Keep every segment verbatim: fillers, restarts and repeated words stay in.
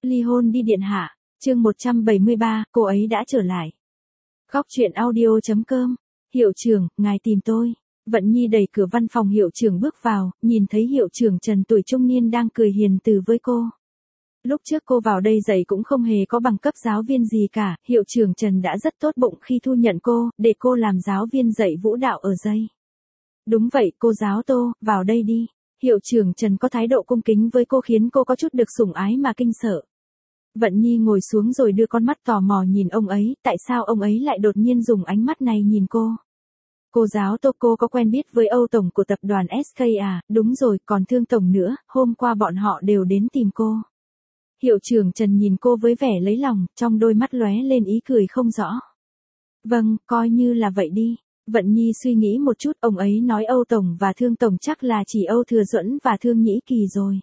Ly hôn đi điện hạ, chương một trăm bảy mươi ba, cô ấy đã trở lại. Góc truyện audio chấm com, hiệu trưởng, ngài tìm tôi. Vận Nhi đẩy cửa văn phòng hiệu trưởng bước vào, nhìn thấy hiệu trưởng Trần tuổi trung niên đang cười hiền từ với cô. Lúc trước cô vào đây dạy cũng không hề có bằng cấp giáo viên gì cả, hiệu trưởng Trần đã rất tốt bụng khi thu nhận cô, để cô làm giáo viên dạy vũ đạo ở dây. Đúng vậy, cô giáo Tô, vào đây đi. Hiệu trưởng Trần có thái độ cung kính với cô khiến cô có chút được sủng ái mà kinh sợ. Vận Nhi ngồi xuống rồi đưa con mắt tò mò nhìn ông ấy, tại sao ông ấy lại đột nhiên dùng ánh mắt này nhìn cô. Cô giáo Tô, cô có quen biết với Âu Tổng của tập đoàn ét ca à, đúng rồi, còn Thương Tổng nữa, hôm qua bọn họ đều đến tìm cô. Hiệu trưởng Trần nhìn cô với vẻ lấy lòng, trong đôi mắt lóe lên ý cười không rõ. Vâng, coi như là vậy đi. Vận Nhi suy nghĩ một chút, ông ấy nói Âu Tổng và Thương Tổng chắc là chỉ Âu Thừa Duẫn và Thương Nhĩ Kỳ rồi.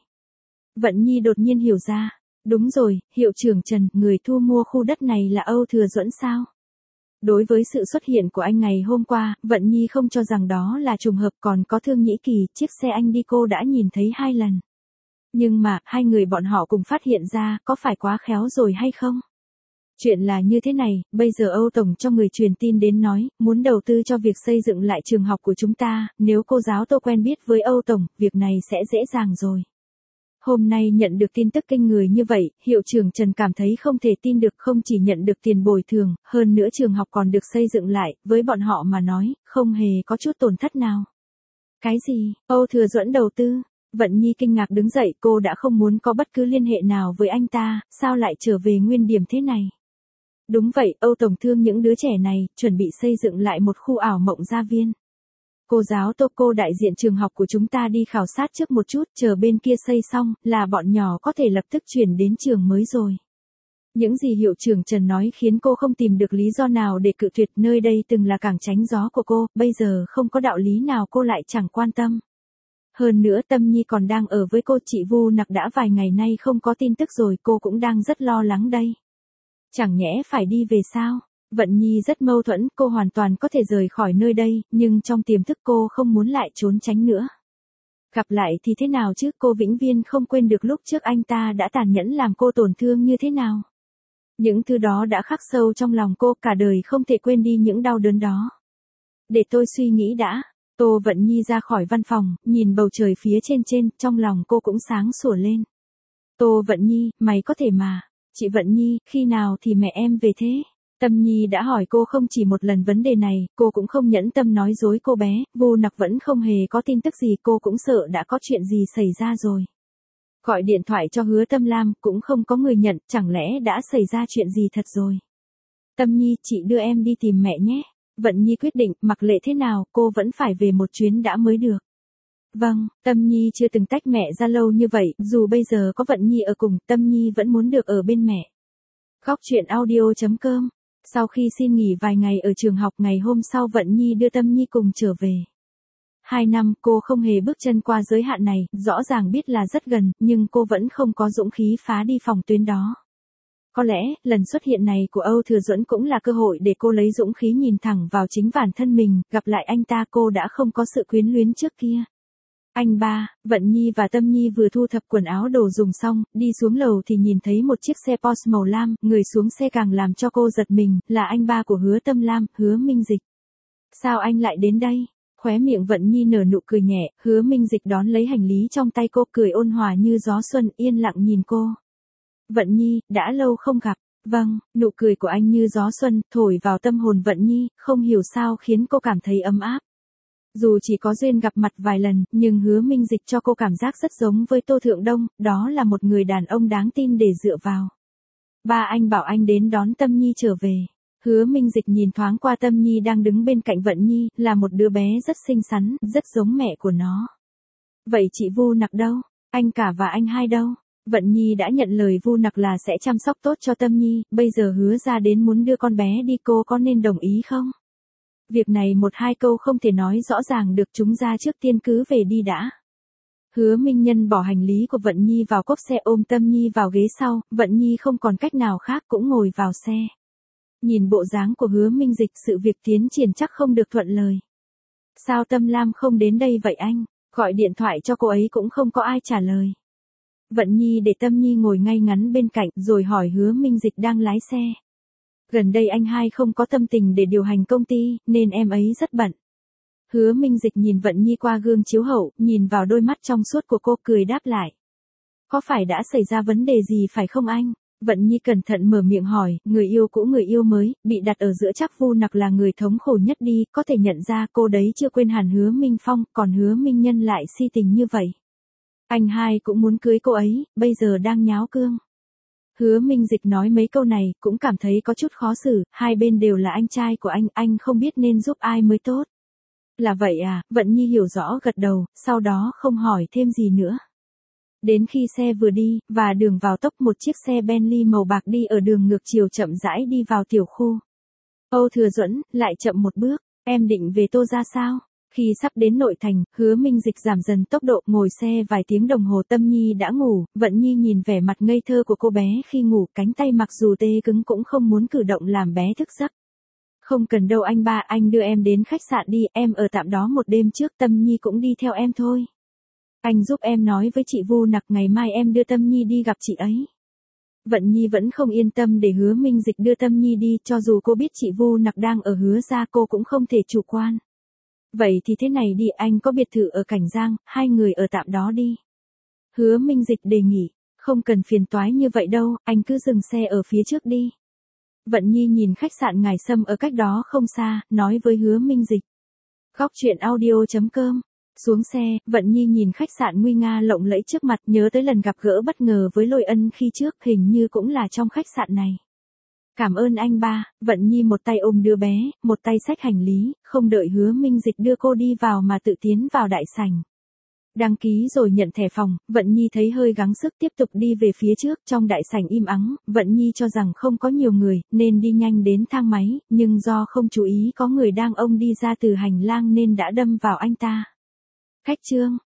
Vận Nhi đột nhiên hiểu ra. Đúng rồi, hiệu trưởng Trần, người thu mua khu đất này là Âu Thừa Duẫn sao? Đối với sự xuất hiện của anh ngày hôm qua, Vận Nhi không cho rằng đó là trùng hợp, còn có Thương Nhĩ Kỳ, chiếc xe anh đi cô đã nhìn thấy hai lần. Nhưng mà, hai người bọn họ cùng phát hiện ra, có phải quá khéo rồi hay không? Chuyện là như thế này, bây giờ Âu Tổng cho người truyền tin đến nói, muốn đầu tư cho việc xây dựng lại trường học của chúng ta, nếu cô giáo Tô quen biết với Âu Tổng, việc này sẽ dễ dàng rồi. Hôm nay nhận được tin tức kinh người như vậy, hiệu trưởng Trần cảm thấy không thể tin được, không chỉ nhận được tiền bồi thường, hơn nữa trường học còn được xây dựng lại, với bọn họ mà nói, không hề có chút tổn thất nào. Cái gì, Âu Thừa Duẫn đầu tư? Vận Nhi kinh ngạc đứng dậy, cô đã không muốn có bất cứ liên hệ nào với anh ta, sao lại trở về nguyên điểm thế này? Đúng vậy, Âu Tổng thương những đứa trẻ này, chuẩn bị xây dựng lại một khu ảo mộng gia viên. Cô giáo Tô, cô đại diện trường học của chúng ta đi khảo sát trước một chút, chờ bên kia xây xong, là bọn nhỏ có thể lập tức chuyển đến trường mới rồi. Những gì hiệu trưởng Trần nói khiến cô không tìm được lý do nào để cự tuyệt, nơi đây từng là cảng tránh gió của cô, bây giờ không có đạo lý nào cô lại chẳng quan tâm. Hơn nữa Tâm Nhi còn đang ở với cô, chị Vu Nặc đã vài ngày nay không có tin tức rồi, cô cũng đang rất lo lắng đây. Chẳng nhẽ phải đi về sao? Vận Nhi rất mâu thuẫn, cô hoàn toàn có thể rời khỏi nơi đây, nhưng trong tiềm thức cô không muốn lại trốn tránh nữa. Gặp lại thì thế nào chứ, cô vĩnh viễn không quên được lúc trước anh ta đã tàn nhẫn làm cô tổn thương như thế nào. Những thứ đó đã khắc sâu trong lòng cô, cả đời không thể quên đi những đau đớn đó. Để tôi suy nghĩ đã. Tô Vận Nhi ra khỏi văn phòng, nhìn bầu trời phía trên trên, trong lòng cô cũng sáng sủa lên. Tô Vận Nhi, mày có thể mà. Chị Vận Nhi, khi nào thì mẹ em về thế? Tâm Nhi đã hỏi cô không chỉ một lần vấn đề này, cô cũng không nhẫn tâm nói dối cô bé, Vu Nặc vẫn không hề có tin tức gì, cô cũng sợ đã có chuyện gì xảy ra rồi. Gọi điện thoại cho Hứa Tâm Lam, cũng không có người nhận, chẳng lẽ đã xảy ra chuyện gì thật rồi. Tâm Nhi, chị đưa em đi tìm mẹ nhé. Vận Nhi quyết định, mặc lệ thế nào, cô vẫn phải về một chuyến đã mới được. Vâng, Tâm Nhi chưa từng tách mẹ ra lâu như vậy, dù bây giờ có Vận Nhi ở cùng, Tâm Nhi vẫn muốn được ở bên mẹ. Góc truyện audio chấm com. Sau khi xin nghỉ vài ngày ở trường học, ngày hôm sau Vận Nhi đưa Tâm Nhi cùng trở về. Hai năm, cô không hề bước chân qua giới hạn này, rõ ràng biết là rất gần, nhưng cô vẫn không có dũng khí phá đi phòng tuyến đó. Có lẽ, lần xuất hiện này của Âu Thừa Duẫn cũng là cơ hội để cô lấy dũng khí nhìn thẳng vào chính bản thân mình, gặp lại anh ta cô đã không có sự quyến luyến trước kia. Anh ba, Vận Nhi và Tâm Nhi vừa thu thập quần áo đồ dùng xong, đi xuống lầu thì nhìn thấy một chiếc xe Porsche màu lam, người xuống xe càng làm cho cô giật mình, là anh ba của Hứa Tâm Lam, Hứa Minh Dịch. Sao anh lại đến đây? Khóe miệng Vận Nhi nở nụ cười nhẹ, Hứa Minh Dịch đón lấy hành lý trong tay cô, cười ôn hòa như gió xuân, yên lặng nhìn cô. Vận Nhi, đã lâu không gặp. Vâng, nụ cười của anh như gió xuân, thổi vào tâm hồn Vận Nhi, không hiểu sao khiến cô cảm thấy ấm áp. Dù chỉ có duyên gặp mặt vài lần, nhưng Hứa Minh Dịch cho cô cảm giác rất giống với Tô Thượng Đông, đó là một người đàn ông đáng tin để dựa vào. Ba anh bảo anh đến đón Tâm Nhi trở về. Hứa Minh Dịch nhìn thoáng qua Tâm Nhi đang đứng bên cạnh Vận Nhi, là một đứa bé rất xinh xắn, rất giống mẹ của nó. Vậy chị Vu Nặc đâu? Anh cả và anh hai đâu? Vận Nhi đã nhận lời Vu Nặc là sẽ chăm sóc tốt cho Tâm Nhi, bây giờ hứa ra đến muốn đưa con bé đi, cô có nên đồng ý không? Việc này một hai câu không thể nói rõ ràng được, chúng ra trước tiên cứ về đi đã. Hứa Minh Nhân bỏ hành lý của Vận Nhi vào cốp xe, ôm Tâm Nhi vào ghế sau, Vận Nhi không còn cách nào khác cũng ngồi vào xe. Nhìn bộ dáng của Hứa Minh Dịch, sự việc tiến triển chắc không được thuận lời. Sao Tâm Lam không đến đây vậy anh? Gọi điện thoại cho cô ấy cũng không có ai trả lời. Vận Nhi để Tâm Nhi ngồi ngay ngắn bên cạnh rồi hỏi Hứa Minh Dịch đang lái xe. Gần đây anh hai không có tâm tình để điều hành công ty, nên em ấy rất bận. Hứa Minh Dịch nhìn Vận Nhi qua gương chiếu hậu, nhìn vào đôi mắt trong suốt của cô cười đáp lại. Có phải đã xảy ra vấn đề gì phải không anh? Vận Nhi cẩn thận mở miệng hỏi, người yêu cũ người yêu mới, bị đặt ở giữa chắc Vu Nặc là người thống khổ nhất đi, có thể nhận ra cô đấy chưa quên hẳn Hứa Minh Phong, còn Hứa Minh Nhân lại si tình như vậy. Anh hai cũng muốn cưới cô ấy, bây giờ đang nháo cương. Hứa Minh Dịch nói mấy câu này, cũng cảm thấy có chút khó xử, hai bên đều là anh trai của anh, anh không biết nên giúp ai mới tốt. Là vậy à, Vận Nhi hiểu rõ gật đầu, sau đó không hỏi thêm gì nữa. Đến khi xe vừa đi, và đường vào tốc một chiếc xe Bentley màu bạc đi ở đường ngược chiều chậm rãi đi vào tiểu khu. Âu Thừa Duẫn, lại chậm một bước, em định về Tô ra sao? Khi sắp đến nội thành, Hứa Minh Dịch giảm dần tốc độ, ngồi xe vài tiếng đồng hồ. Tâm Nhi đã ngủ, Vận Nhi nhìn vẻ mặt ngây thơ của cô bé khi ngủ, cánh tay mặc dù tê cứng cũng không muốn cử động làm bé thức giấc. Không cần đâu anh ba, anh đưa em đến khách sạn đi, em ở tạm đó một đêm trước, Tâm Nhi cũng đi theo em thôi. Anh giúp em nói với chị Vu Nặc ngày mai em đưa Tâm Nhi đi gặp chị ấy. Vận Nhi vẫn không yên tâm để Hứa Minh Dịch đưa Tâm Nhi đi, cho dù cô biết chị Vu Nặc đang ở Hứa gia cô cũng không thể chủ quan. Vậy thì thế này đi, anh có biệt thự ở Cảnh Giang, hai người ở tạm đó đi. Hứa Minh Dịch đề nghị, không cần phiền toái như vậy đâu, anh cứ dừng xe ở phía trước đi. Vận Nhi nhìn khách sạn Ngải Sâm ở cách đó không xa, nói với Hứa Minh Dịch. Góc truyện audio chấm com. Xuống xe, Vận Nhi nhìn khách sạn nguy nga lộng lẫy trước mặt, nhớ tới lần gặp gỡ bất ngờ với Lôi Ân khi trước, hình như cũng là trong khách sạn này. Cảm ơn anh ba, Vận Nhi một tay ôm đứa bé, một tay xách hành lý, không đợi Hứa Minh Dịch đưa cô đi vào mà tự tiến vào đại sảnh. Đăng ký rồi nhận thẻ phòng, Vận Nhi thấy hơi gắng sức tiếp tục đi về phía trước, trong đại sảnh im ắng, Vận Nhi cho rằng không có nhiều người, nên đi nhanh đến thang máy, nhưng do không chú ý có người đang ông đi ra từ hành lang nên đã đâm vào anh ta. Khách trương,